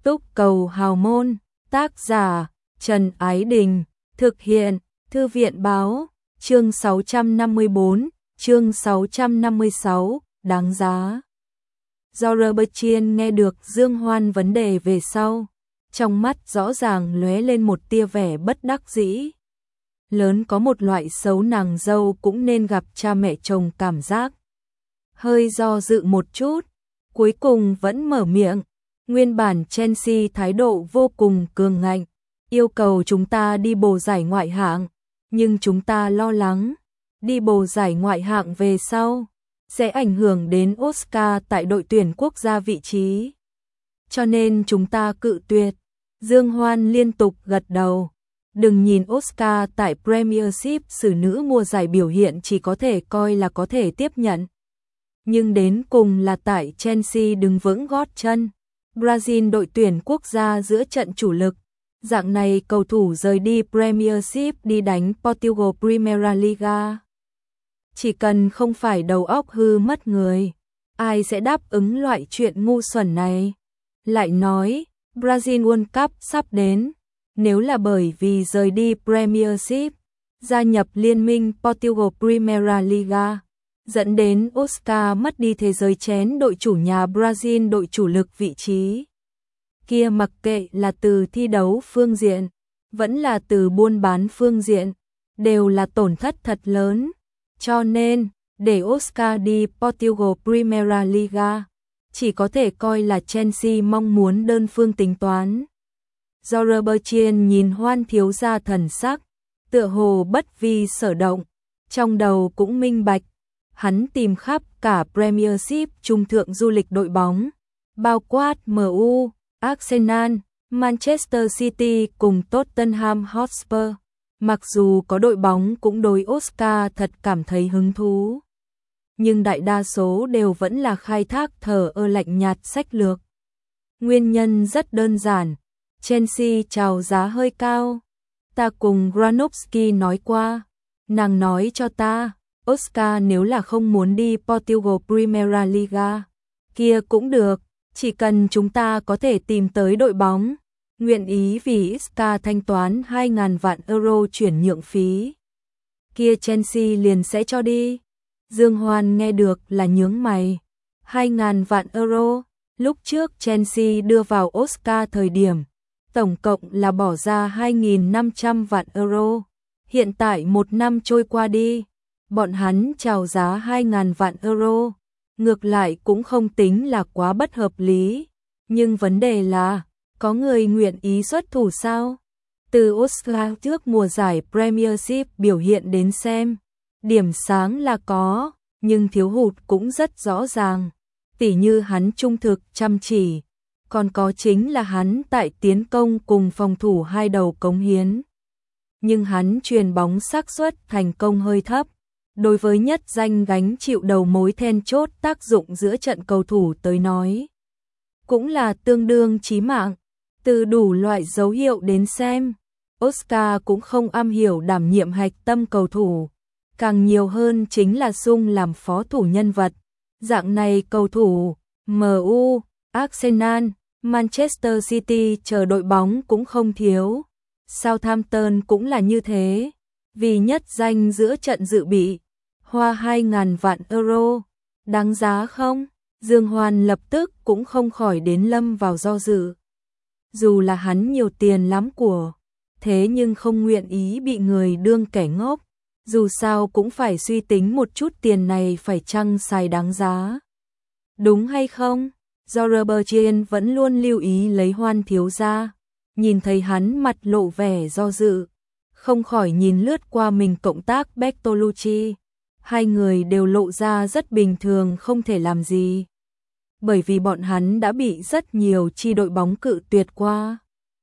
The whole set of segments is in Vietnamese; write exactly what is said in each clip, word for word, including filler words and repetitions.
Túc cầu hào môn, tác giả Trần Ái Đình, thực hiện Thư viện báo, chương sáu trăm năm mươi bốn, chương sáu trăm năm mươi sáu, đáng giá. Do Robertson nghe được Dương Hoan vấn đề về sau, trong mắt rõ ràng lóe lên một tia vẻ bất đắc dĩ. Lớn có một loại xấu nàng dâu cũng nên gặp cha mẹ chồng cảm giác. Hơi do dự một chút, cuối cùng vẫn mở miệng. Nguyên bản Chelsea thái độ vô cùng cường ngạnh, yêu cầu chúng ta đi bầu giải ngoại hạng, nhưng chúng ta lo lắng, đi bầu giải ngoại hạng về sau, sẽ ảnh hưởng đến Oscar tại đội tuyển quốc gia vị trí. Cho nên chúng ta cự tuyệt. Dương Hoan liên tục gật đầu. Đừng nhìn Oscar tại Premiership xử nữ mùa giải biểu hiện chỉ có thể coi là có thể tiếp nhận. Nhưng đến cùng là tại Chelsea đứng vững gót chân. Brazil đội tuyển quốc gia giữa trận chủ lực. Dạng này cầu thủ rời đi Premiership đi đánh Portugal Primeira Liga. Chỉ cần không phải đầu óc hư mất người, ai sẽ đáp ứng loại chuyện ngu xuẩn này. Lại nói, Brazil World Cup sắp đến, nếu là bởi vì rời đi Premiership, gia nhập liên minh Portugal Primeira Liga, dẫn đến Oscar mất đi thế giới chén đội chủ nhà Brazil đội chủ lực vị trí. Kia mặc kệ là từ thi đấu phương diện, vẫn là từ buôn bán phương diện, đều là tổn thất thật lớn. Cho nên, để Oscar đi Portugal Primeira Liga, chỉ có thể coi là Chelsea mong muốn đơn phương tính toán. Do Robertson nhìn Hoan thiếu gia thần sắc, tựa hồ bất vi sở động, trong đầu cũng minh bạch. Hắn tìm khắp cả Premiership trung thượng du lịch đội bóng, bao quát em u, Arsenal, Manchester City cùng Tottenham Hotspur. Mặc dù có đội bóng cũng đối Oscar thật cảm thấy hứng thú, nhưng đại đa số đều vẫn là khai thác thờ ơ lạnh nhạt sách lược. Nguyên nhân rất đơn giản, Chelsea chào giá hơi cao. Ta cùng Granovsky nói qua, nàng nói cho ta, Oscar nếu là không muốn đi Portugal Primeira Liga, kia cũng được, chỉ cần chúng ta có thể tìm tới đội bóng, nguyện ý vì Oscar thanh toán hai nghìn vạn euro chuyển nhượng phí, kia Chelsea liền sẽ cho đi. Dương Hoan nghe được là nhướng mày. hai nghìn vạn euro, lúc trước Chelsea đưa vào Oscar thời điểm, tổng cộng là bỏ ra hai nghìn năm trăm vạn euro. Hiện tại một năm trôi qua đi, bọn hắn chào giá hai nghìn vạn euro, ngược lại cũng không tính là quá bất hợp lý. Nhưng vấn đề là, có người nguyện ý xuất thủ sao? Từ Oscar trước mùa giải Premiership biểu hiện đến xem, điểm sáng là có, nhưng thiếu hụt cũng rất rõ ràng. Tỉ như hắn trung thực chăm chỉ, còn có chính là hắn tại tiến công cùng phòng thủ hai đầu cống hiến. Nhưng hắn chuyền bóng xác suất thành công hơi thấp. Đối với nhất danh gánh chịu đầu mối then chốt tác dụng giữa trận cầu thủ tới nói, cũng là tương đương chí mạng. Từ đủ loại dấu hiệu đến xem, Oscar cũng không am hiểu đảm nhiệm hạch tâm cầu thủ, càng nhiều hơn chính là sung làm phó thủ nhân vật. Dạng này cầu thủ, em u, Arsenal, Manchester City chờ đội bóng cũng không thiếu. Southampton cũng là như thế, vì nhất danh giữa trận dự bị, hoa hai nghìn vạn euro, đáng giá không? Dương Hoan lập tức cũng không khỏi đến lâm vào do dự. Dù là hắn nhiều tiền lắm của, thế nhưng không nguyện ý bị người đương kẻ ngốc, dù sao cũng phải suy tính một chút tiền này phải chăng xài đáng giá. Đúng hay không? Do Robertson vẫn luôn lưu ý lấy Hoan thiếu gia, nhìn thấy hắn mặt lộ vẻ do dự, không khỏi nhìn lướt qua mình cộng tác Bertolucci. Hai người đều lộ ra rất bình thường không thể làm gì, bởi vì bọn hắn đã bị rất nhiều chi đội bóng cự tuyệt qua.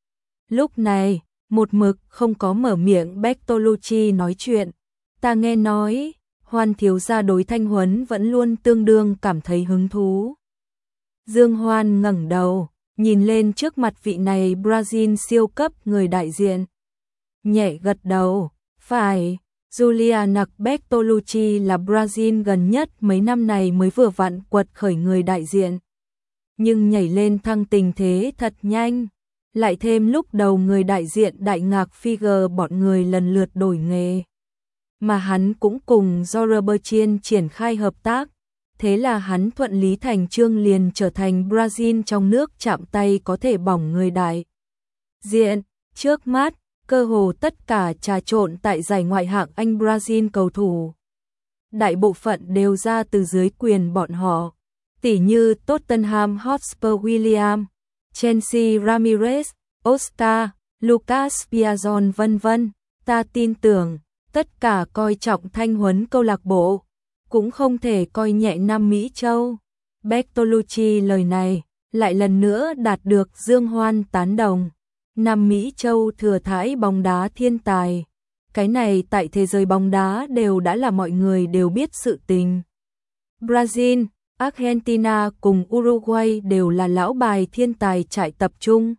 Lúc này, một mực không có mở miệng Bertolucci nói chuyện. Ta nghe nói, Hoan thiếu gia đối Thanh Huấn vẫn luôn tương đương cảm thấy hứng thú. Dương Hoan ngẩng đầu, nhìn lên trước mặt vị này Brazil siêu cấp người đại diện. Nhẹ gật đầu, phải, Juliana Bertolucci là Brazil gần nhất mấy năm này mới vừa vặn quật khởi người đại diện. nhưng nhảy lên thăng tình thế thật nhanh. Lại thêm lúc đầu người đại diện Đại Ngạc Figure bọn người lần lượt đổi nghề. Mà hắn cũng cùng Zorberchian triển khai hợp tác. Thế là hắn thuận lý thành chương liền trở thành Brazil trong nước chạm tay có thể bỏng người đại diện. Trước mắt, cơ hồ tất cả trà trộn tại giải ngoại hạng Anh Brazil cầu thủ. Đại bộ phận đều ra từ dưới quyền bọn họ. Tỉ như Tottenham Hotspur William, Chelsea Ramirez, Oscar, Lucas Piazon vân vân. Ta tin tưởng, tất cả coi trọng thanh huấn câu lạc bộ, cũng không thể coi nhẹ Nam Mỹ Châu. Bertolucci lời này, lại lần nữa đạt được dương hoan tán đồng. Nam Mỹ Châu thừa thãi bóng đá thiên tài. Cái này tại thế giới bóng đá đều đã là mọi người đều biết sự tình. Brazil, Argentina cùng Uruguay đều là lão bài thiên tài trại tập trung.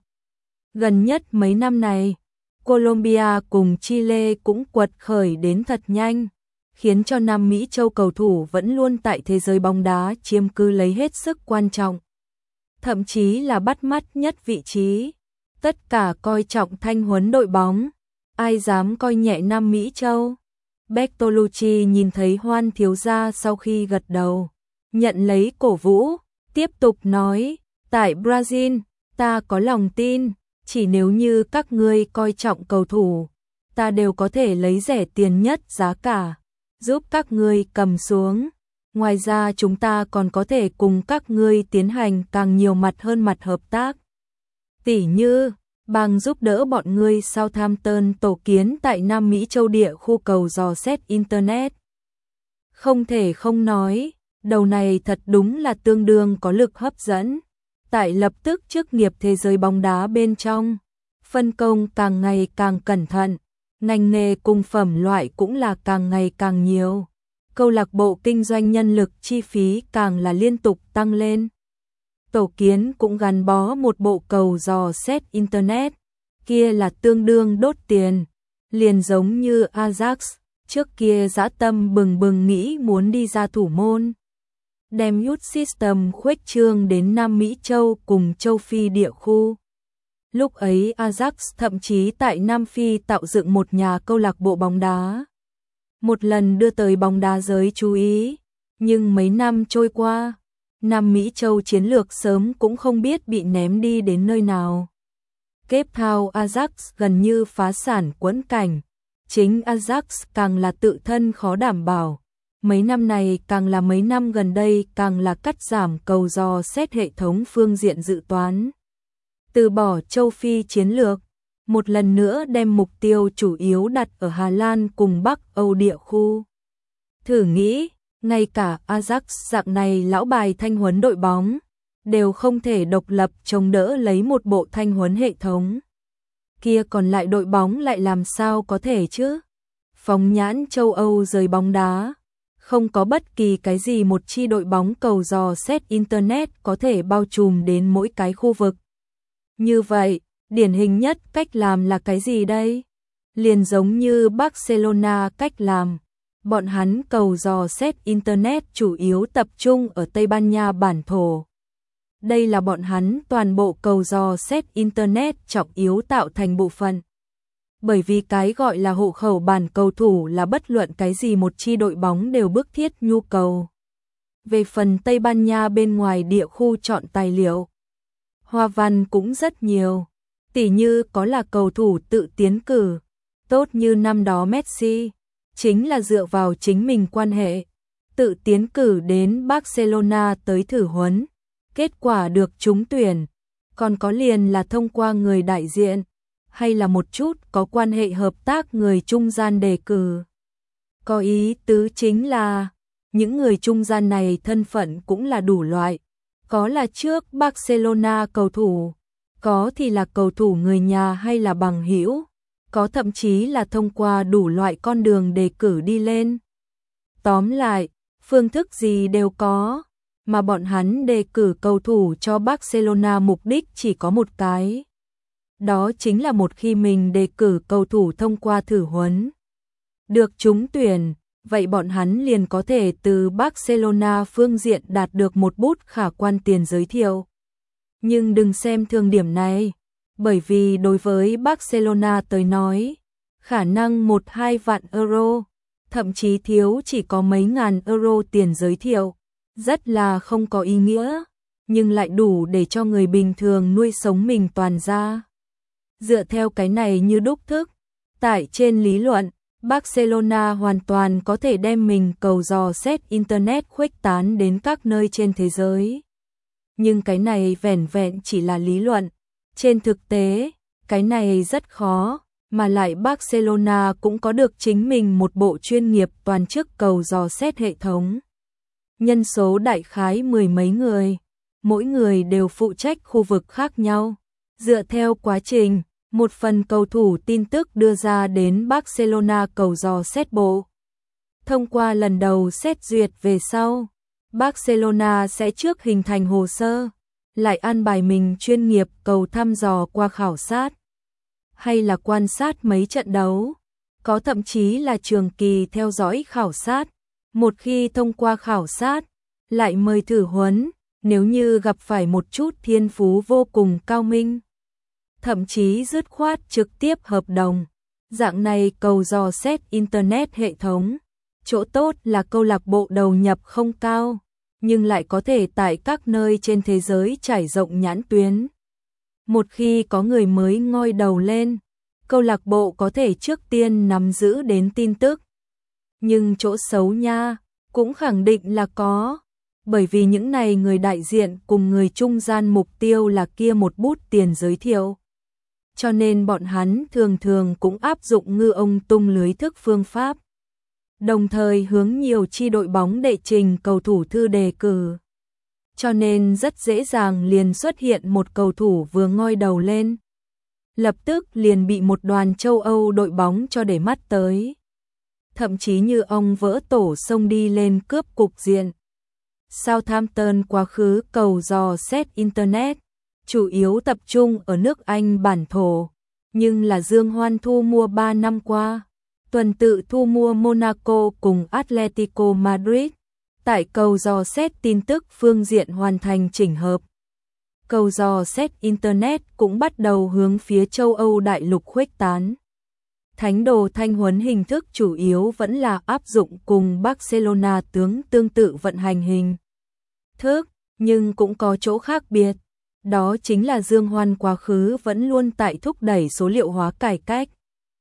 Gần nhất mấy năm này, Colombia cùng Chile cũng quật khởi đến thật nhanh, khiến cho Nam Mỹ Châu cầu thủ vẫn luôn tại thế giới bóng đá chiếm cứ lấy hết sức quan trọng. Thậm chí là bắt mắt nhất vị trí. Tất cả coi trọng thanh huấn đội bóng, ai dám coi nhẹ Nam Mỹ Châu. Bertolucci nhìn thấy Hoan thiếu gia sau khi gật đầu, nhận lấy cổ vũ, tiếp tục nói, tại Brazil, ta có lòng tin, chỉ nếu như các ngươi coi trọng cầu thủ, ta đều có thể lấy rẻ tiền nhất giá cả, giúp các ngươi cầm xuống. Ngoài ra chúng ta còn có thể cùng các ngươi tiến hành càng nhiều mặt hơn mặt hợp tác. Tỉ như, bằng giúp đỡ bọn ngươi Southampton tổ kiến tại Nam Mỹ Châu địa khu cầu dò xét Internet. Không thể không nói, đầu này thật đúng là tương đương có lực hấp dẫn. Tại lập tức chức nghiệp thế giới bóng đá bên trong, phân công càng ngày càng cẩn thận, ngành nghề cùng phẩm loại cũng là càng ngày càng nhiều. Câu lạc bộ kinh doanh nhân lực chi phí càng là liên tục tăng lên. Tổ kiến cũng gắn bó một bộ cầu dò xét Internet, kia là tương đương đốt tiền, liền giống như Ajax, trước kia dã tâm bừng bừng nghĩ muốn đi ra thủ môn. Đem Youth System khuếch trương đến Nam Mỹ Châu cùng châu Phi địa khu. Lúc ấy Ajax thậm chí tại Nam Phi tạo dựng một nhà câu lạc bộ bóng đá. Một lần đưa tới bóng đá giới chú ý, nhưng mấy năm trôi qua, Nam Mỹ Châu chiến lược sớm cũng không biết bị ném đi đến nơi nào. Cape Town Ajax gần như phá sản quẫn cảnh, chính Ajax càng là tự thân khó đảm bảo. Mấy năm này càng là mấy năm gần đây càng là cắt giảm cầu dò xét hệ thống phương diện dự toán. Từ bỏ châu Phi chiến lược, một lần nữa đem mục tiêu chủ yếu đặt ở Hà Lan cùng Bắc Âu địa khu. Thử nghĩ, ngay cả Ajax dạng này lão bài thanh huấn đội bóng, đều không thể độc lập chống đỡ lấy một bộ thanh huấn hệ thống. Kia còn lại đội bóng lại làm sao có thể chứ? Phóng nhãn châu Âu rời bóng đá, không có bất kỳ cái gì một chi đội bóng cầu dò xét Internet có thể bao trùm đến mỗi cái khu vực. Như vậy, điển hình nhất cách làm là cái gì đây? Liền giống như Barcelona cách làm. Bọn hắn cầu dò xét Internet chủ yếu tập trung ở Tây Ban Nha bản thổ. Đây là bọn hắn toàn bộ cầu dò xét Internet trọng yếu tạo thành bộ phận. Bởi vì cái gọi là hộ khẩu bản cầu thủ là bất luận cái gì một chi đội bóng đều bức thiết nhu cầu. Về phần Tây Ban Nha bên ngoài địa khu chọn tài liệu, hoa văn cũng rất nhiều. Tỉ như có là cầu thủ tự tiến cử, tốt như năm đó Messi, chính là dựa vào chính mình quan hệ, tự tiến cử đến Barcelona tới thử huấn, kết quả được trúng tuyển. Còn có liền là thông qua người đại diện, hay là một chút có quan hệ hợp tác người trung gian đề cử. Có ý tứ chính là, những người trung gian này thân phận cũng là đủ loại, có là trước Barcelona cầu thủ, có thì là cầu thủ người nhà hay là bằng hữu, có thậm chí là thông qua đủ loại con đường đề cử đi lên. Tóm lại, phương thức gì đều có, mà bọn hắn đề cử cầu thủ cho Barcelona mục đích chỉ có một cái. Đó chính là một khi mình đề cử cầu thủ thông qua thử huấn, được trúng tuyển, vậy bọn hắn liền có thể từ Barcelona phương diện đạt được một bút khả quan tiền giới thiệu. Nhưng đừng xem thường điểm này, bởi vì đối với Barcelona tới nói, khả năng một hai vạn euro, thậm chí thiếu chỉ có mấy ngàn euro tiền giới thiệu, rất là không có ý nghĩa, nhưng lại đủ để cho người bình thường nuôi sống mình toàn ra. Dựa theo cái này như đúc thức, tại trên lý luận, Barcelona hoàn toàn có thể đem mình cầu dò xét Internet khuếch tán đến các nơi trên thế giới. Nhưng cái này vẻn vẹn chỉ là lý luận. Trên thực tế, cái này rất khó, mà lại Barcelona cũng có được chính mình một bộ chuyên nghiệp toàn chức cầu dò xét hệ thống. Nhân số đại khái mười mấy người, mỗi người đều phụ trách khu vực khác nhau. Dựa theo quá trình, một phần cầu thủ tin tức đưa ra đến Barcelona cầu dò xét bộ. Thông qua lần đầu xét duyệt về sau, Barcelona sẽ trước hình thành hồ sơ, lại an bài mình chuyên nghiệp cầu thăm dò qua khảo sát, hay là quan sát mấy trận đấu, có thậm chí là trường kỳ theo dõi khảo sát. Một khi thông qua khảo sát, lại mời thử huấn, nếu như gặp phải một chút thiên phú vô cùng cao minh, thậm chí dứt khoát trực tiếp hợp đồng. Dạng này cầu dò xét Internet hệ thống, chỗ tốt là câu lạc bộ đầu nhập không cao, nhưng lại có thể tại các nơi trên thế giới trải rộng nhãn tuyến. Một khi có người mới ngoi đầu lên, câu lạc bộ có thể trước tiên nắm giữ đến tin tức. Nhưng chỗ xấu nha, cũng khẳng định là có, bởi vì những này người đại diện cùng người trung gian mục tiêu là kia một bút tiền giới thiệu. Cho nên bọn hắn thường thường cũng áp dụng ngư ông tung lưới thức phương pháp, đồng thời hướng nhiều chi đội bóng đệ trình cầu thủ thư đề cử. Cho nên rất dễ dàng liền xuất hiện một cầu thủ vừa ngoi đầu lên, lập tức liền bị một đoàn châu Âu đội bóng cho để mắt tới. Thậm chí như ông vỡ tổ xông đi lên cướp cục diện. Southampton quá khứ cầu dò xét Internet, chủ yếu tập trung ở nước Anh bản thổ, nhưng là Dương Hoan thu mua ba năm qua, tuần tự thu mua Monaco cùng Atletico Madrid, tại cầu dò xét tin tức phương diện hoàn thành chỉnh hợp. Cầu dò xét Internet cũng bắt đầu hướng phía châu Âu đại lục khuếch tán. Thánh đồ thanh huấn hình thức chủ yếu vẫn là áp dụng cùng Barcelona tướng tương tự vận hành hình thức, nhưng cũng có chỗ khác biệt. Đó chính là Dương Hoan quá khứ vẫn luôn tại thúc đẩy số liệu hóa cải cách.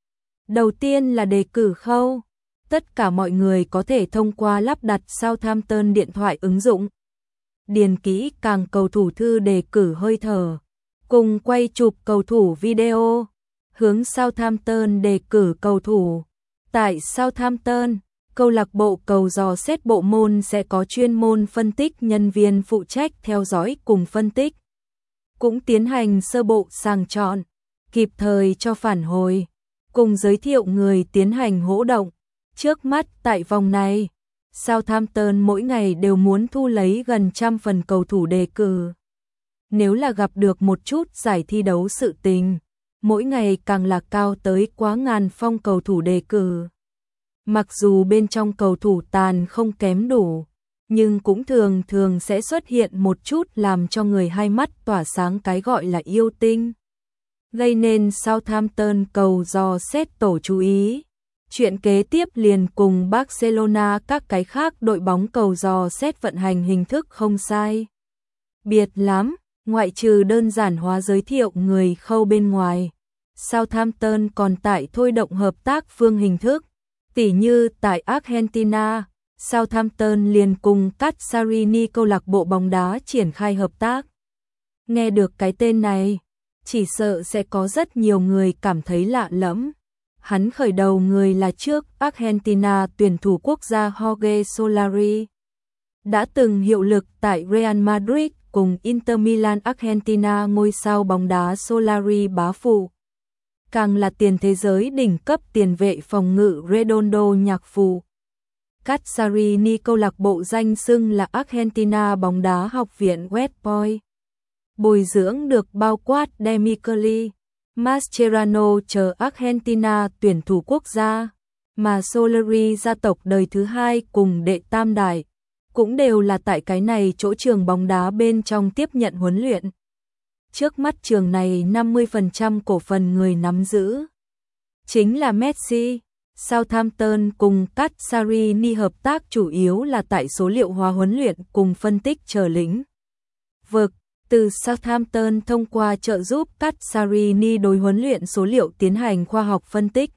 Đầu tiên là đề cử khâu. Tất cả mọi người có thể thông qua lắp đặt Southampton điện thoại ứng dụng, điền kỹ càng cầu thủ thư đề cử hơi thở, cùng quay chụp cầu thủ video, hướng Southampton đề cử cầu thủ. Tại Southampton, câu lạc bộ cầu dò xét bộ môn sẽ có chuyên môn phân tích nhân viên phụ trách theo dõi cùng phân tích, cũng tiến hành sơ bộ sàng chọn, kịp thời cho phản hồi, cùng giới thiệu người tiến hành hỗ động. Trước mắt tại vòng này, Southampton mỗi ngày đều muốn thu lấy gần trăm phần cầu thủ đề cử. Nếu là gặp được một chút giải thi đấu sự tình, mỗi ngày càng là cao tới quá ngàn phong cầu thủ đề cử. Mặc dù bên trong cầu thủ tàn không kém đủ, nhưng cũng thường thường sẽ xuất hiện một chút làm cho người hai mắt tỏa sáng cái gọi là yêu tinh, gây nên Southampton cầu dò xét tổ chú ý. Chuyện kế tiếp liền cùng Barcelona các cái khác đội bóng cầu dò xét vận hành hình thức không sai biệt lắm, ngoại trừ đơn giản hóa giới thiệu người khâu bên ngoài. Southampton còn tại thôi động hợp tác phương hình thức, tỉ như tại Argentina, Southampton liền cùng Casarini câu lạc bộ bóng đá triển khai hợp tác. Nghe được cái tên này, chỉ sợ sẽ có rất nhiều người cảm thấy lạ lẫm. Hắn khởi đầu người là trước Argentina tuyển thủ quốc gia Jorge Solari, đã từng hiệu lực tại Real Madrid cùng Inter Milan. Argentina ngôi sao bóng đá Solari bá phụ, càng là tiền thế giới đỉnh cấp tiền vệ phòng ngự Redondo nhạc phụ. Casarini câu lạc bộ danh xưng là Argentina bóng đá học viện West Point, bồi dưỡng được bao quát Demichelis, Mascherano chờ Argentina tuyển thủ quốc gia, mà Solari gia tộc đời thứ hai cùng đệ tam đại, cũng đều là tại cái này chỗ trường bóng đá bên trong tiếp nhận huấn luyện. trước mắt trường này năm mươi phần trăm cổ phần người nắm giữ chính là Messi. Southampton cùng Casarini hợp tác chủ yếu là tại số liệu hóa huấn luyện cùng phân tích chờ lĩnh vực. Từ Southampton thông qua trợ giúp Casarini đối huấn luyện số liệu tiến hành khoa học phân tích,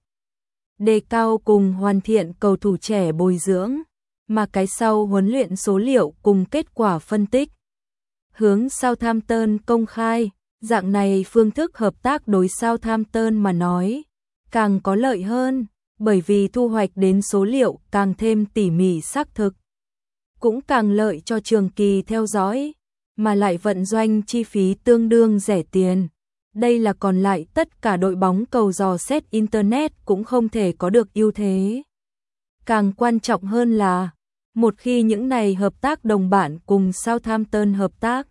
đề cao cùng hoàn thiện cầu thủ trẻ bồi dưỡng, mà cái sau huấn luyện số liệu cùng kết quả phân tích. Hướng Southampton công khai, dạng này phương thức hợp tác đối Southampton mà nói, càng có lợi hơn, bởi vì thu hoạch đến số liệu càng thêm tỉ mỉ xác thực, cũng càng lợi cho trường kỳ theo dõi, mà lại vận doanh chi phí tương đương rẻ tiền. Đây là còn lại tất cả đội bóng cầu dò xét Internet cũng không thể có được ưu thế. Càng quan trọng hơn là, một khi những này hợp tác đồng bạn cùng Southampton hợp tác,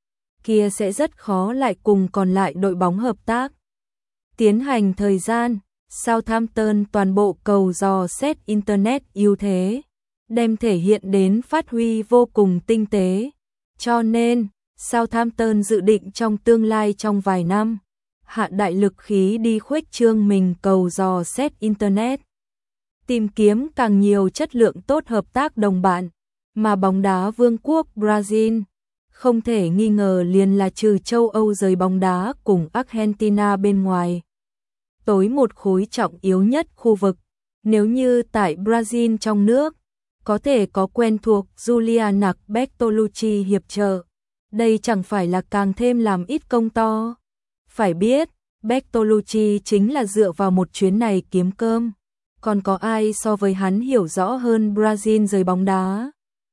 kia sẽ rất khó lại cùng còn lại đội bóng hợp tác. Tiến hành thời gian, Southampton toàn bộ cầu dò xét Internet ưu thế, đem thể hiện đến phát huy vô cùng tinh tế. Cho nên, Southampton dự định trong tương lai trong vài năm, hạ đại lực khí đi khuếch trương mình cầu dò xét Internet. Tìm kiếm càng nhiều chất lượng tốt hợp tác đồng bạn, mà bóng đá vương quốc Brazil, không thể nghi ngờ liền là trừ châu Âu giới bóng đá cùng Argentina bên ngoài. Tối một khối trọng yếu nhất khu vực, nếu như tại Brazil trong nước, có thể có quen thuộc Juliana Bertolucci hiệp trợ, đây chẳng phải là càng thêm làm ít công to. Phải biết, Bertolucci chính là dựa vào một chuyến này kiếm cơm, còn có ai so với hắn hiểu rõ hơn Brazil giới bóng đá.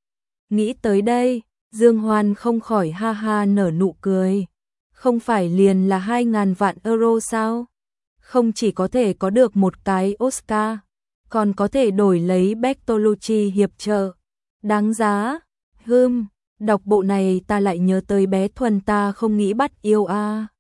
Nghĩ tới đây, Dương Hoan không khỏi ha ha nở nụ cười. Không phải liền là hai ngàn vạn euro sao? Không chỉ có thể có được một cái Oscar, còn có thể đổi lấy Bertolucci hiệp trợ. Đáng giá. Hừm, đọc bộ này ta lại nhớ tới bé Thuần ta không nghĩ bắt yêu a. À.